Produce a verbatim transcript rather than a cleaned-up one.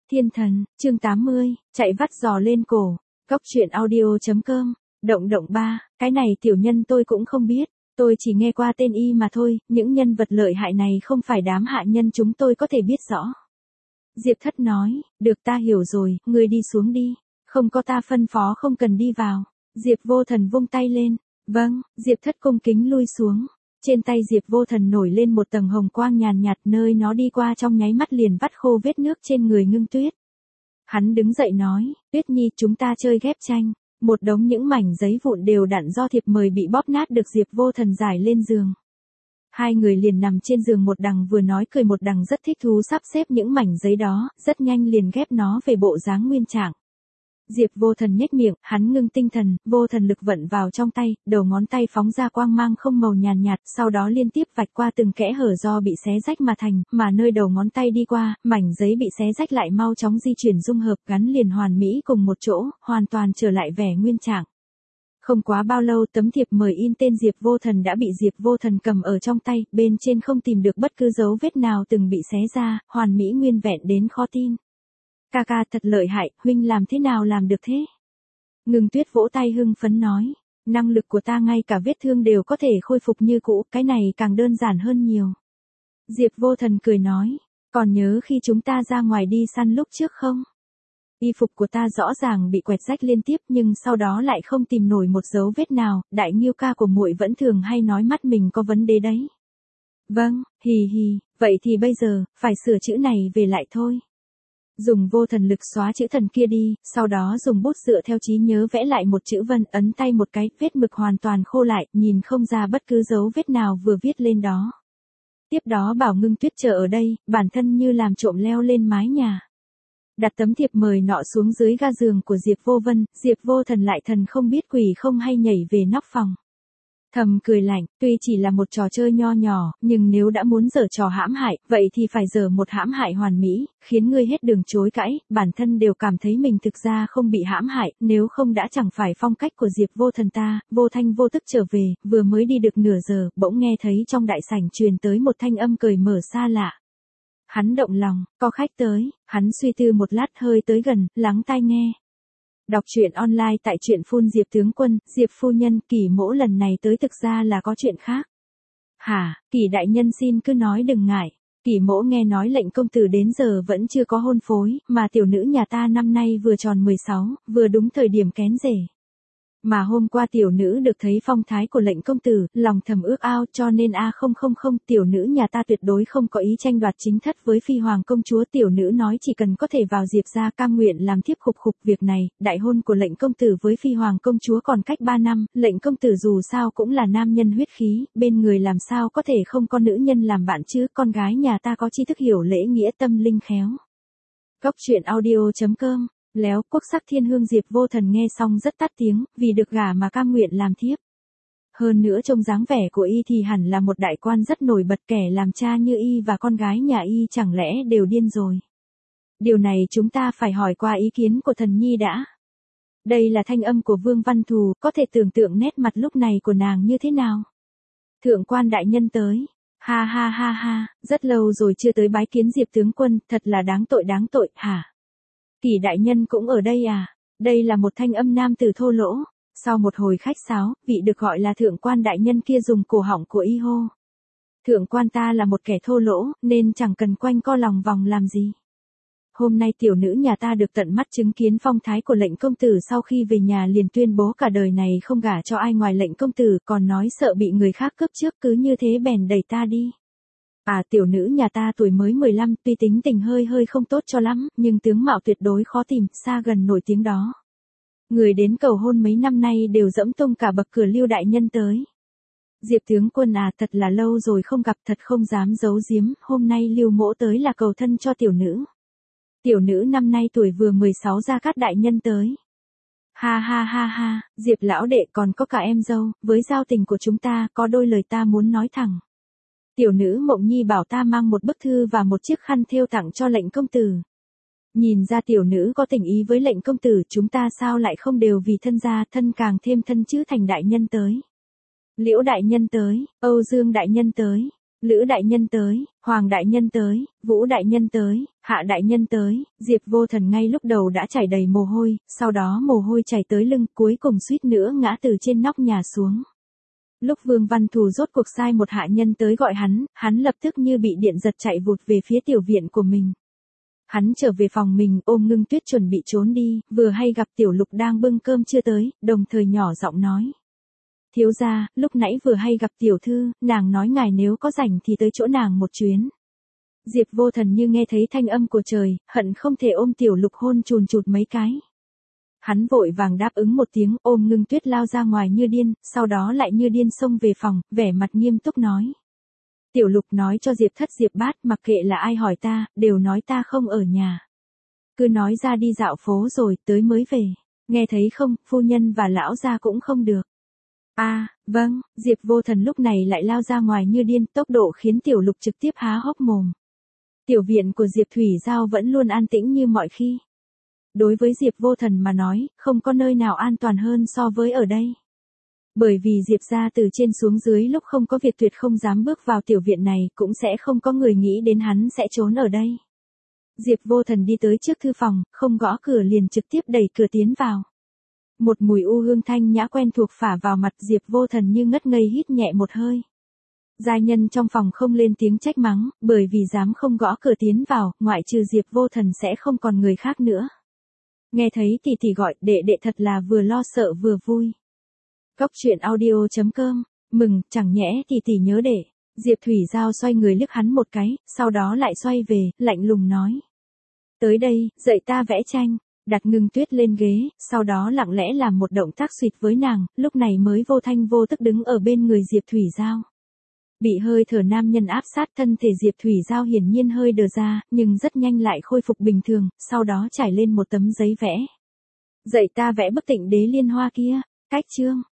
Thiên thần, chương tám mươi, chạy vắt giò lên cổ. Góc truyện audio chấm com. Động động ba, cái này tiểu nhân tôi cũng không biết, tôi chỉ nghe qua tên y mà thôi, những nhân vật lợi hại này không phải đám hạ nhân chúng tôi có thể biết rõ. Diệp Thất nói, được ta hiểu rồi, ngươi đi xuống đi, không có ta phân phó không cần đi vào. Diệp Vô Thần vung tay lên, vâng, Diệp Thất cung kính lui xuống. Trên tay Diệp Vô Thần nổi lên một tầng hồng quang nhàn nhạt, nơi nó đi qua trong nháy mắt liền vắt khô vết nước trên người Ngưng Tuyết. Hắn đứng dậy nói, Tuyết Nhi chúng ta chơi ghép tranh. Một đống những mảnh giấy vụn đều đặn do thiệp mời bị bóp nát được Diệp Vô Thần giải lên giường. Hai người liền nằm trên giường một đằng vừa nói cười một đằng rất thích thú sắp xếp những mảnh giấy đó, rất nhanh liền ghép nó về bộ dáng nguyên trạng. Diệp Vô Thần nhếch miệng, hắn ngưng tinh thần, vô thần lực vận vào trong tay, đầu ngón tay phóng ra quang mang không màu nhàn nhạt, sau đó liên tiếp vạch qua từng kẽ hở do bị xé rách mà thành, mà nơi đầu ngón tay đi qua, mảnh giấy bị xé rách lại mau chóng di chuyển dung hợp gắn liền hoàn mỹ cùng một chỗ, hoàn toàn trở lại vẻ nguyên trạng. Không quá bao lâu tấm thiệp mời in tên Diệp Vô Thần đã bị Diệp Vô Thần cầm ở trong tay, bên trên không tìm được bất cứ dấu vết nào từng bị xé ra, hoàn mỹ nguyên vẹn đến khó tin. Ca ca thật lợi hại, huynh làm thế nào làm được thế? Ngưng Tuyết vỗ tay hưng phấn nói, năng lực của ta ngay cả vết thương đều có thể khôi phục như cũ, cái này càng đơn giản hơn nhiều. Diệp Vô Thần cười nói, còn nhớ khi chúng ta ra ngoài đi săn lúc trước không? Y phục của ta rõ ràng bị quẹt rách liên tiếp nhưng sau đó lại không tìm nổi một dấu vết nào, đại nghiêu ca của muội vẫn thường hay nói mắt mình có vấn đề đấy. Vâng, hì hì, vậy thì bây giờ, phải sửa chữ này về lại thôi. Dùng vô thần lực xóa chữ thần kia đi, sau đó dùng bút dựa theo trí nhớ vẽ lại một chữ vân, ấn tay một cái, vết mực hoàn toàn khô lại, nhìn không ra bất cứ dấu vết nào vừa viết lên đó. Tiếp đó bảo Ngưng Tuyết chờ ở đây, bản thân như làm trộm leo lên mái nhà. Đặt tấm thiệp mời nọ xuống dưới ga giường của Diệp Vô Vân, Diệp Vô Thần lại thần không biết quỷ không hay nhảy về nóc phòng. Thầm cười lạnh, tuy chỉ là một trò chơi nho nhỏ, nhưng nếu đã muốn giở trò hãm hại, vậy thì phải giở một hãm hại hoàn mỹ, khiến ngươi hết đường chối cãi, bản thân đều cảm thấy mình thực ra không bị hãm hại, nếu không đã chẳng phải phong cách của Diệp Vô Thần ta. Vô thanh vô tức trở về, vừa mới đi được nửa giờ, bỗng nghe thấy trong đại sảnh truyền tới một thanh âm cười mở xa lạ. Hắn động lòng, có khách tới, hắn suy tư một lát hơi tới gần, lắng tai nghe. Đọc truyện online tại truyện phun Diệp tướng quân, Diệp phu nhân, Kỷ mỗ lần này tới thực ra là có chuyện khác. Hả, Kỷ đại nhân xin cứ nói đừng ngại. Kỷ mỗ nghe nói lệnh công tử đến giờ vẫn chưa có hôn phối, mà tiểu nữ nhà ta năm nay vừa tròn mười sáu, vừa đúng thời điểm kén rể. Mà hôm qua tiểu nữ được thấy phong thái của lệnh công tử, lòng thầm ước ao cho nên a không không không tiểu nữ nhà ta tuyệt đối không có ý tranh đoạt chính thất với phi hoàng công chúa. Tiểu nữ nói chỉ cần có thể vào Diệp gia cam nguyện làm thiếp khục khục việc này, đại hôn của lệnh công tử với phi hoàng công chúa còn cách ba năm, lệnh công tử dù sao cũng là nam nhân huyết khí, bên người làm sao có thể không có nữ nhân làm bạn chứ, con gái nhà ta có tri thức hiểu lễ nghĩa tâm linh khéo. Góc truyện audio chấm com. Léo quốc sắc thiên hương Diệp Vô Thần nghe xong rất tắt tiếng, vì được gả mà cam nguyện làm thiếp. Hơn nữa trông dáng vẻ của y thì hẳn là một đại quan rất nổi bật, kẻ làm cha như y và con gái nhà y chẳng lẽ đều điên rồi. Điều này chúng ta phải hỏi qua ý kiến của thần nhi đã. Đây là thanh âm của Vương Văn Thù, có thể tưởng tượng nét mặt lúc này của nàng như thế nào. Thượng quan đại nhân tới. Ha ha ha ha, rất lâu rồi chưa tới bái kiến Diệp tướng quân, thật là đáng tội đáng tội, hả? Kỷ đại nhân cũng ở đây à? Đây là một thanh âm nam tử thô lỗ. Sau một hồi khách sáo, vị được gọi là thượng quan đại nhân kia dùng cổ họng của y hô. Thượng quan ta là một kẻ thô lỗ, nên chẳng cần quanh co lòng vòng làm gì. Hôm nay tiểu nữ nhà ta được tận mắt chứng kiến phong thái của lệnh công tử, sau khi về nhà liền tuyên bố cả đời này không gả cho ai ngoài lệnh công tử, còn nói sợ bị người khác cướp trước, cứ như thế bèn đẩy ta đi. À tiểu nữ nhà ta tuổi mới mười lăm, tuy tính tình hơi hơi không tốt cho lắm, nhưng tướng mạo tuyệt đối khó tìm, xa gần nổi tiếng đó. Người đến cầu hôn mấy năm nay đều dẫm tung cả bậc cửa Lưu đại nhân tới. Diệp tướng quân à, thật là lâu rồi không gặp, thật không dám giấu giếm, hôm nay Lưu mỗ tới là cầu thân cho tiểu nữ. Tiểu nữ năm nay tuổi vừa mười sáu, Gia Cát đại nhân tới. Ha ha ha ha, Diệp lão đệ còn có cả em dâu, với giao tình của chúng ta, có đôi lời ta muốn nói thẳng. Tiểu nữ Mộng Nhi bảo ta mang một bức thư và một chiếc khăn thêu tặng cho lệnh công tử. Nhìn ra tiểu nữ có tình ý với lệnh công tử, chúng ta sao lại không đều vì thân gia, thân càng thêm thân chứ. Thành đại nhân tới. Liễu đại nhân tới, Âu Dương đại nhân tới. Lữ đại nhân tới, Hoàng đại nhân tới, Vũ đại nhân tới, Hạ đại nhân tới, Diệp Vô Thần ngay lúc đầu đã chảy đầy mồ hôi, sau đó mồ hôi chảy tới lưng, cuối cùng suýt nữa ngã từ trên nóc nhà xuống. Lúc Vương Văn Thù rốt cuộc sai một hạ nhân tới gọi hắn, hắn lập tức như bị điện giật chạy vụt về phía tiểu viện của mình. Hắn trở về phòng mình ôm Ngưng Tuyết chuẩn bị trốn đi, vừa hay gặp Tiểu Lục đang bưng cơm chưa tới, đồng thời nhỏ giọng nói. Thiếu gia, lúc nãy vừa hay gặp tiểu thư, nàng nói ngài nếu có rảnh thì tới chỗ nàng một chuyến. Diệp Vô Thần như nghe thấy thanh âm của trời, hận không thể ôm Tiểu Lục hôn chùn chụt mấy cái. Hắn vội vàng đáp ứng một tiếng, ôm Ngưng Tuyết lao ra ngoài như điên, sau đó lại như điên xông về phòng, vẻ mặt nghiêm túc nói. Tiểu Lục nói cho Diệp Thất Diệp Bát, mặc kệ là ai hỏi ta, đều nói ta không ở nhà. Cứ nói ra đi dạo phố rồi, tới mới về. Nghe thấy không, phu nhân và lão gia cũng không được. A, à, vâng, Diệp Vô Thần lúc này lại lao ra ngoài như điên, tốc độ khiến Tiểu Lục trực tiếp há hốc mồm. Tiểu viện của Diệp Thủy Giao vẫn luôn an tĩnh như mọi khi. Đối với Diệp Vô Thần mà nói, không có nơi nào an toàn hơn so với ở đây. Bởi vì Diệp gia từ trên xuống dưới lúc không có việc tuyệt không dám bước vào tiểu viện này, cũng sẽ không có người nghĩ đến hắn sẽ trốn ở đây. Diệp Vô Thần đi tới trước thư phòng, không gõ cửa liền trực tiếp đẩy cửa tiến vào. Một mùi u hương thanh nhã quen thuộc phả vào mặt, Diệp Vô Thần như ngất ngây hít nhẹ một hơi. Gia nhân trong phòng không lên tiếng trách mắng, bởi vì dám không gõ cửa tiến vào, ngoại trừ Diệp Vô Thần sẽ không còn người khác nữa. Nghe thấy tỷ tỷ gọi, đệ đệ thật là vừa lo sợ vừa vui. Cốc truyện audio chấm com, mừng, chẳng nhẽ tỷ tỷ nhớ đệ. Diệp Thủy Giao xoay người liếc hắn một cái, sau đó lại xoay về, lạnh lùng nói. Tới đây, dạy ta vẽ tranh. Đặt Ngưng Tuyết lên ghế, sau đó lặng lẽ làm một động tác xịt với nàng, lúc này mới vô thanh vô tức đứng ở bên người Diệp Thủy Giao. Bị hơi thở nam nhân áp sát, thân thể Diệp Thủy Giao hiển nhiên hơi đờ ra, nhưng rất nhanh lại khôi phục bình thường, sau đó trải lên một tấm giấy vẽ. Dạy ta vẽ bức Tịnh Đế Liên Hoa kia, cách chương.